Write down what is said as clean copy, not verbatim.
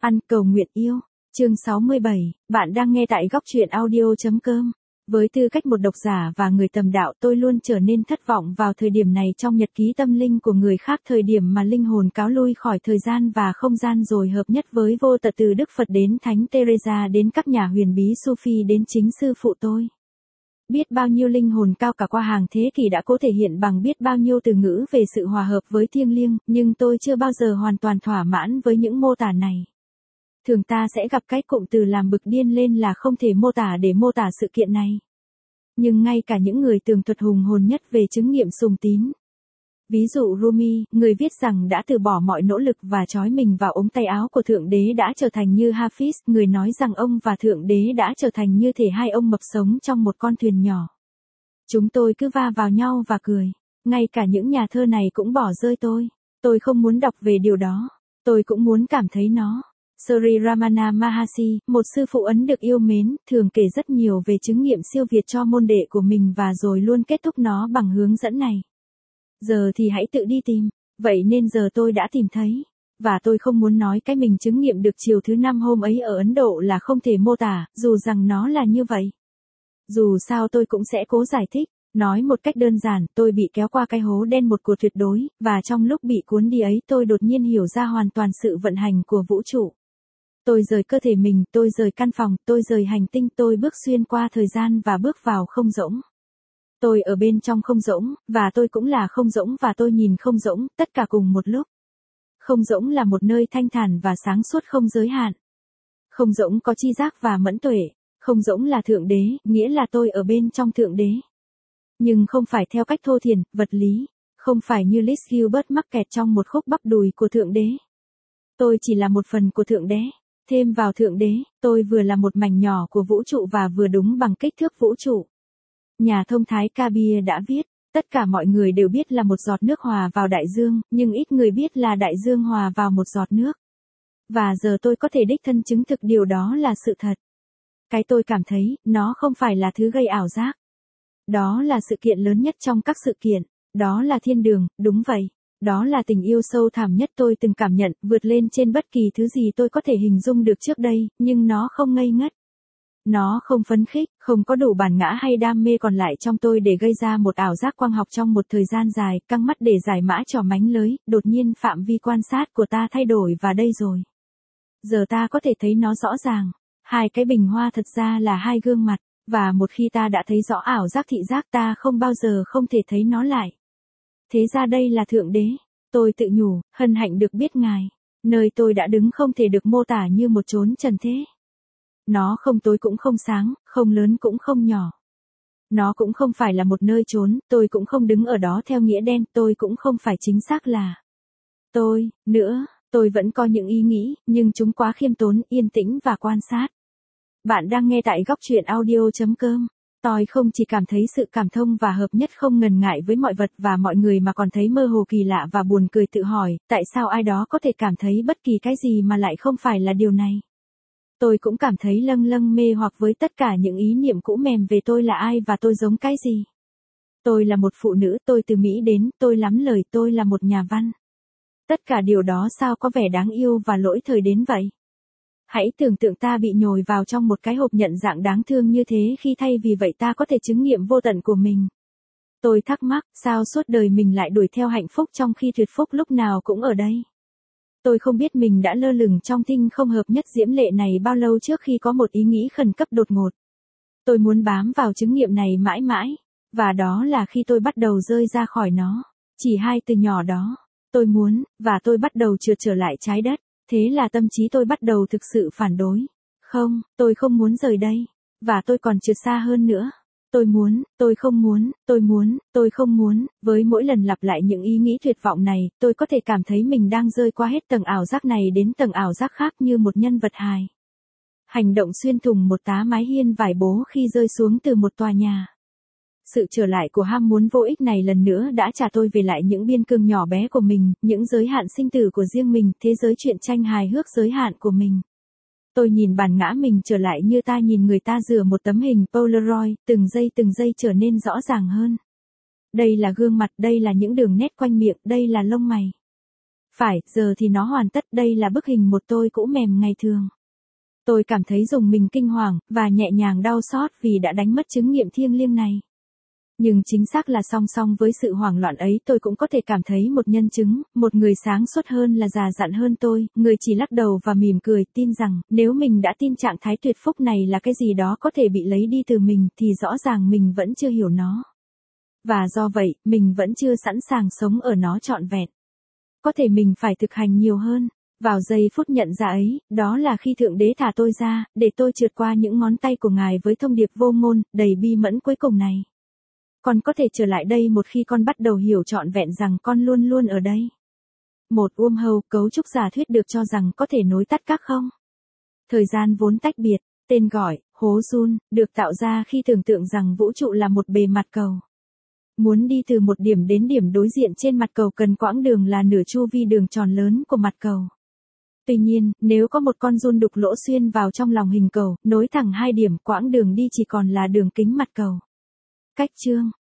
Ăn cầu nguyện yêu. Chương 67, bạn đang nghe tại góc truyện audio.com. Với tư cách một độc giả và người tầm đạo, tôi luôn trở nên thất vọng vào thời điểm này trong nhật ký tâm linh của người khác, thời điểm mà linh hồn cáo lui khỏi thời gian và không gian rồi hợp nhất với vô tận, từ Đức Phật đến Thánh Teresa đến các nhà huyền bí Sufi đến chính sư phụ tôi. Biết bao nhiêu linh hồn cao cả qua hàng thế kỷ đã cố thể hiện bằng biết bao nhiêu từ ngữ về sự hòa hợp với thiêng liêng, nhưng tôi chưa bao giờ hoàn toàn thỏa mãn với những mô tả này. Thường ta sẽ gặp cái cụm từ làm bực điên lên là không thể mô tả để mô tả sự kiện này. Nhưng ngay cả những người tường thuật hùng hồn nhất về chứng nghiệm sùng tín. Ví dụ Rumi, người viết rằng đã từ bỏ mọi nỗ lực và trói mình vào ống tay áo của Thượng Đế, đã trở thành như Hafiz, người nói rằng ông và Thượng Đế đã trở thành như thể hai ông mập sống trong một con thuyền nhỏ. Chúng tôi cứ va vào nhau và cười. Ngay cả những nhà thơ này cũng bỏ rơi tôi. Tôi không muốn đọc về điều đó. Tôi cũng muốn cảm thấy nó. Sri Ramana Maharshi, một sư phụ Ấn được yêu mến, thường kể rất nhiều về chứng nghiệm siêu việt cho môn đệ của mình và rồi luôn kết thúc nó bằng hướng dẫn này. Giờ thì hãy tự đi tìm. Vậy nên giờ tôi đã tìm thấy. Và tôi không muốn nói cái mình chứng nghiệm được chiều thứ 5 hôm ấy ở Ấn Độ là không thể mô tả, dù rằng nó là như vậy. Dù sao tôi cũng sẽ cố giải thích. Nói một cách đơn giản, tôi bị kéo qua cái hố đen một cuộc tuyệt đối, và trong lúc bị cuốn đi ấy tôi đột nhiên hiểu ra hoàn toàn sự vận hành của vũ trụ. Tôi rời cơ thể mình, tôi rời căn phòng, tôi rời hành tinh, tôi bước xuyên qua thời gian và bước vào không rỗng. Tôi ở bên trong không rỗng, và tôi cũng là không rỗng và tôi nhìn không rỗng, tất cả cùng một lúc. Không rỗng là một nơi thanh thản và sáng suốt không giới hạn. Không rỗng có tri giác và mẫn tuệ. Không rỗng là Thượng Đế, nghĩa là tôi ở bên trong Thượng Đế. Nhưng không phải theo cách thô thiển, vật lý. Không phải như Liz Gilbert mắc kẹt trong một khúc bắp đùi của Thượng Đế. Tôi chỉ là một phần của Thượng Đế. Thêm vào Thượng Đế, tôi vừa là một mảnh nhỏ của vũ trụ và vừa đúng bằng kích thước vũ trụ. Nhà thông thái Kabir đã viết, tất cả mọi người đều biết là một giọt nước hòa vào đại dương, nhưng ít người biết là đại dương hòa vào một giọt nước. Và giờ tôi có thể đích thân chứng thực điều đó là sự thật. Cái tôi cảm thấy, nó không phải là thứ gây ảo giác. Đó là sự kiện lớn nhất trong các sự kiện. Đó là thiên đường, đúng vậy. Đó là tình yêu sâu thẳm nhất tôi từng cảm nhận, vượt lên trên bất kỳ thứ gì tôi có thể hình dung được trước đây, nhưng nó không ngây ngất. Nó không phấn khích, không có đủ bản ngã hay đam mê còn lại trong tôi để gây ra một ảo giác quang học trong một thời gian dài, căng mắt để giải mã trò mánh lưới, đột nhiên phạm vi quan sát của ta thay đổi và đây rồi. Giờ ta có thể thấy nó rõ ràng. Hai cái bình hoa thật ra là hai gương mặt, và một khi ta đã thấy rõ ảo giác thị giác ta không bao giờ không thể thấy nó lại. Thế ra đây là Thượng Đế. Tôi tự nhủ, hân hạnh được biết Ngài. Nơi tôi đã đứng không thể được mô tả như một chốn trần thế. Nó không tối cũng không sáng, không lớn cũng không nhỏ. Nó cũng không phải là một nơi trốn, tôi cũng không đứng ở đó theo nghĩa đen, tôi cũng không phải chính xác là tôi, nữa, tôi vẫn có những ý nghĩ, nhưng chúng quá khiêm tốn, yên tĩnh và quan sát. Bạn đang nghe tại góc truyện audio.com. Tôi không chỉ cảm thấy sự cảm thông và hợp nhất không ngần ngại với mọi vật và mọi người mà còn thấy mơ hồ kỳ lạ và buồn cười, tự hỏi, tại sao ai đó có thể cảm thấy bất kỳ cái gì mà lại không phải là điều này. Tôi cũng cảm thấy lâng lâng mê hoặc với tất cả những ý niệm cũ mềm về tôi là ai và tôi giống cái gì. Tôi là một phụ nữ, tôi từ Mỹ đến, tôi lắm lời, tôi là một nhà văn. Tất cả điều đó sao có vẻ đáng yêu và lỗi thời đến vậy. Hãy tưởng tượng ta bị nhồi vào trong một cái hộp nhận dạng đáng thương như thế khi thay vì vậy ta có thể chứng nghiệm vô tận của mình. Tôi thắc mắc, sao suốt đời mình lại đuổi theo hạnh phúc trong khi tuyệt phúc lúc nào cũng ở đây. Tôi không biết mình đã lơ lửng trong tinh không hợp nhất diễm lệ này bao lâu trước khi có một ý nghĩ khẩn cấp đột ngột. Tôi muốn bám vào chứng nghiệm này mãi mãi, và đó là khi tôi bắt đầu rơi ra khỏi nó. Chỉ hai từ nhỏ đó, tôi muốn, và tôi bắt đầu trượt trở lại trái đất. Thế là tâm trí tôi bắt đầu thực sự phản đối. Không, tôi không muốn rời đây. Và tôi còn trượt xa hơn nữa. Tôi muốn, tôi không muốn, tôi muốn, tôi không muốn. Với mỗi lần lặp lại những ý nghĩ tuyệt vọng này, tôi có thể cảm thấy mình đang rơi qua hết tầng ảo giác này đến tầng ảo giác khác như một nhân vật hài. Hành động xuyên thủng một tá mái hiên vải bố khi rơi xuống từ một tòa nhà. Sự trở lại của ham muốn vô ích này lần nữa đã trả tôi về lại những biên cương nhỏ bé của mình, những giới hạn sinh tử của riêng mình, thế giới truyện tranh hài hước giới hạn của mình. Tôi nhìn bản ngã mình trở lại như ta nhìn người ta rửa một tấm hình Polaroid, từng giây trở nên rõ ràng hơn. Đây là gương mặt, đây là những đường nét quanh miệng, đây là lông mày. Phải, giờ thì nó hoàn tất, đây là bức hình một tôi cũ mềm ngày thường. Tôi cảm thấy rùng mình kinh hoàng, và nhẹ nhàng đau xót vì đã đánh mất chứng nghiệm thiêng liêng này. Nhưng chính xác là song song với sự hoảng loạn ấy tôi cũng có thể cảm thấy một nhân chứng, một người sáng suốt hơn là già dặn hơn tôi, người chỉ lắc đầu và mỉm cười, tin rằng, nếu mình đã tin trạng thái tuyệt phúc này là cái gì đó có thể bị lấy đi từ mình, thì rõ ràng mình vẫn chưa hiểu nó. Và do vậy, mình vẫn chưa sẵn sàng sống ở nó trọn vẹn. Có thể mình phải thực hành nhiều hơn. Vào giây phút nhận ra ấy, đó là khi Thượng Đế thả tôi ra, để tôi trượt qua những ngón tay của Ngài với thông điệp vô ngôn, đầy bi mẫn cuối cùng này. Con có thể trở lại đây một khi con bắt đầu hiểu trọn vẹn rằng con luôn luôn ở đây. Một wormhole, cấu trúc giả thuyết được cho rằng có thể nối tắt các không. Thời gian vốn tách biệt, tên gọi, hố Jun, được tạo ra khi tưởng tượng rằng vũ trụ là một bề mặt cầu. Muốn đi từ một điểm đến điểm đối diện trên mặt cầu cần quãng đường là nửa chu vi đường tròn lớn của mặt cầu. Tuy nhiên, nếu có một con giun đục lỗ xuyên vào trong lòng hình cầu, nối thẳng hai điểm, quãng đường đi chỉ còn là đường kính mặt cầu. Cách chương